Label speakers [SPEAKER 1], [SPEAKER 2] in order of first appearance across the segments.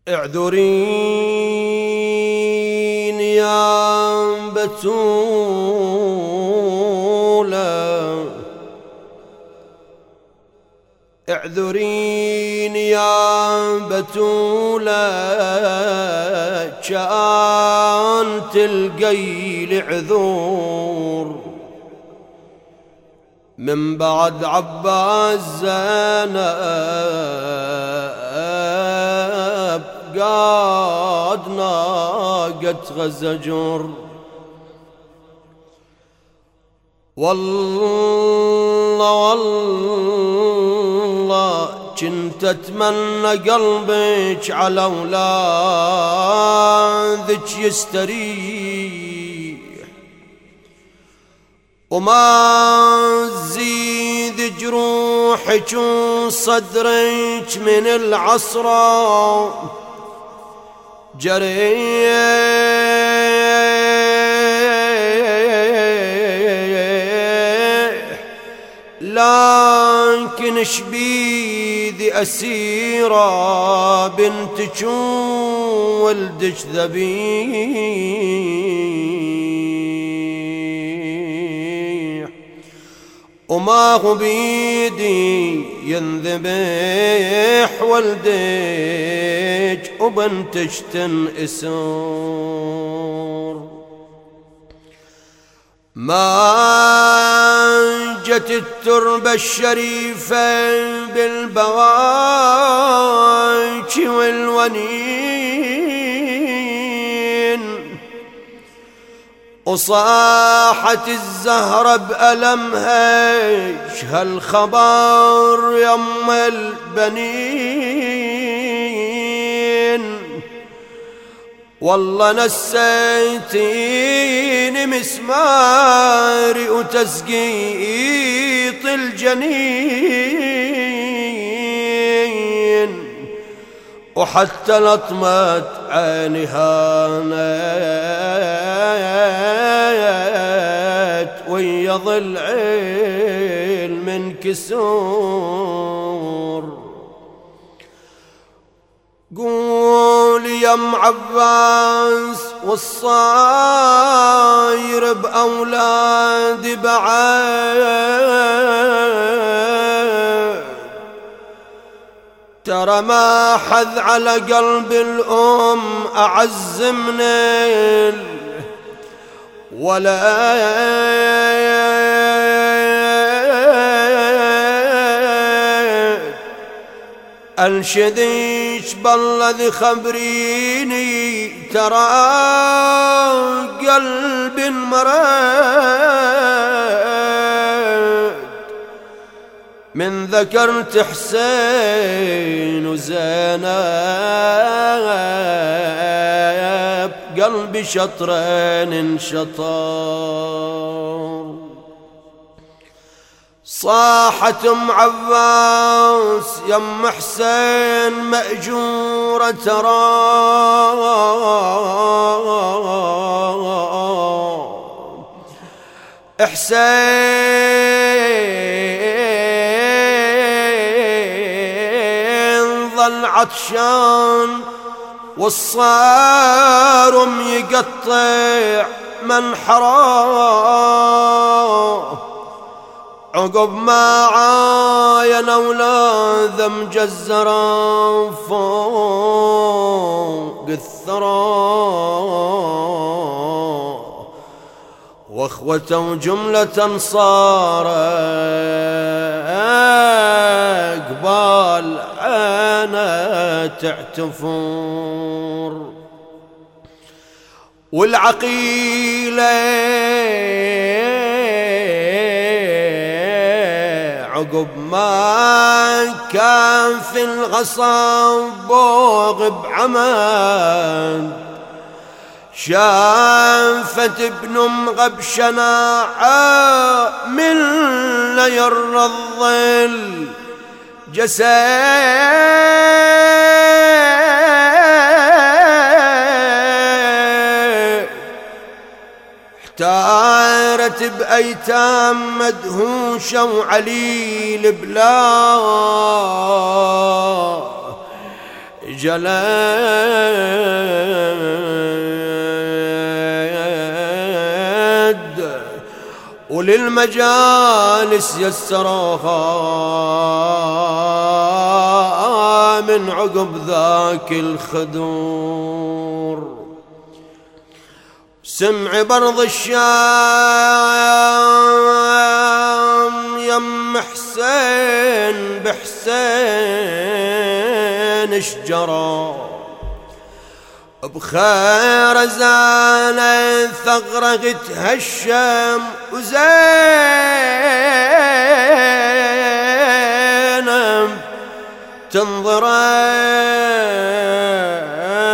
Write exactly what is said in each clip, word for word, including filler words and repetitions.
[SPEAKER 1] اعذرين يا بتولة، اعذرين يا بتولة، كان تلقي العذور من بعد عباس زينب قاد ناقة غزجر. والله والله كنت اتمنى قلبك على اولادك يستريح، وما تزيد جروحك وصدرك من العصرة جريح، لكن شبيدي أسيرة بنتك ولدك ذبيح، وما هو بيدي ينذبح ولدك وبنتك تنأسر. ما جت التربة الشريفة بالبواكي والونين، وصاحت الزهرة بألمها هالخبر يم البنين. والله نسيتيني مسماري وتسقيط الجنين، وحتى لطمة عيني هانت ويا ضلعي المنكسور. قول يا ام عباس والصاير بأولادي بعد، ترى ما حذ على قلب الأم أعز من الولد. أنشديش بالله خبريني ترى قلب مرد، من ذكرت حسين وزينب قلبي شطرين انشطر. صاحت ام عباس يا ام حسين مأجورة ترى، حسين ظل عطشان والصارم يقطع من حرام، عقب ما عاين أولاد مجزرا فوق الثرى، واخوته جملة صار قبال عينه تعتفر. والعقيلة عقب ما كان في الغصب بوغ بعمد، شافت ابن ام غبشناعة من لير الظل جسد، احتارت بأيتام مدهوشة وعليل بلا جلد وللمجالس يسروها من عقب ذاك الخدور. سمع برض الشام يم حسين بحسين شجرة بخير زانة ثغرة تهشم وزينب تنظره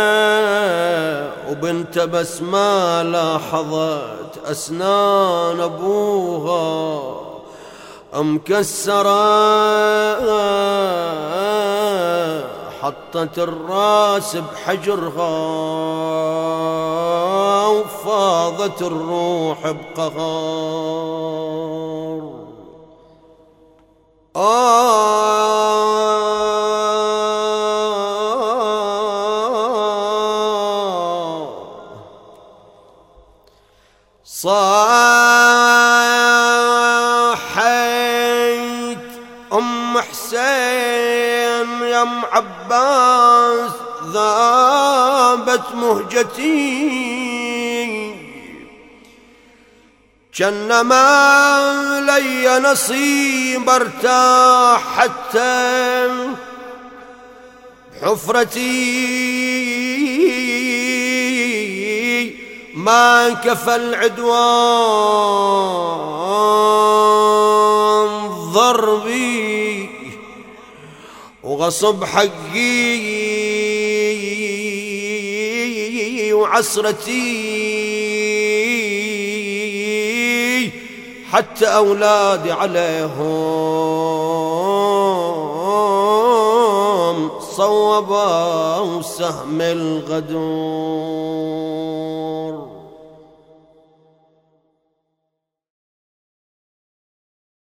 [SPEAKER 1] وبنت بس ما لاحظت أسنان أبوها مكسرة حطت الراس بحجرها وفاضت الروح بقهار. آه صاحيت أم حسين يا ام عباس ذابت مهجتي كأنما لي نصيب ارتاح حتى حفرتي ما كفى العدوان ضربي وغصب حقي وعسرتي حتى أولادي عليهم صوبوا سهم الغدور.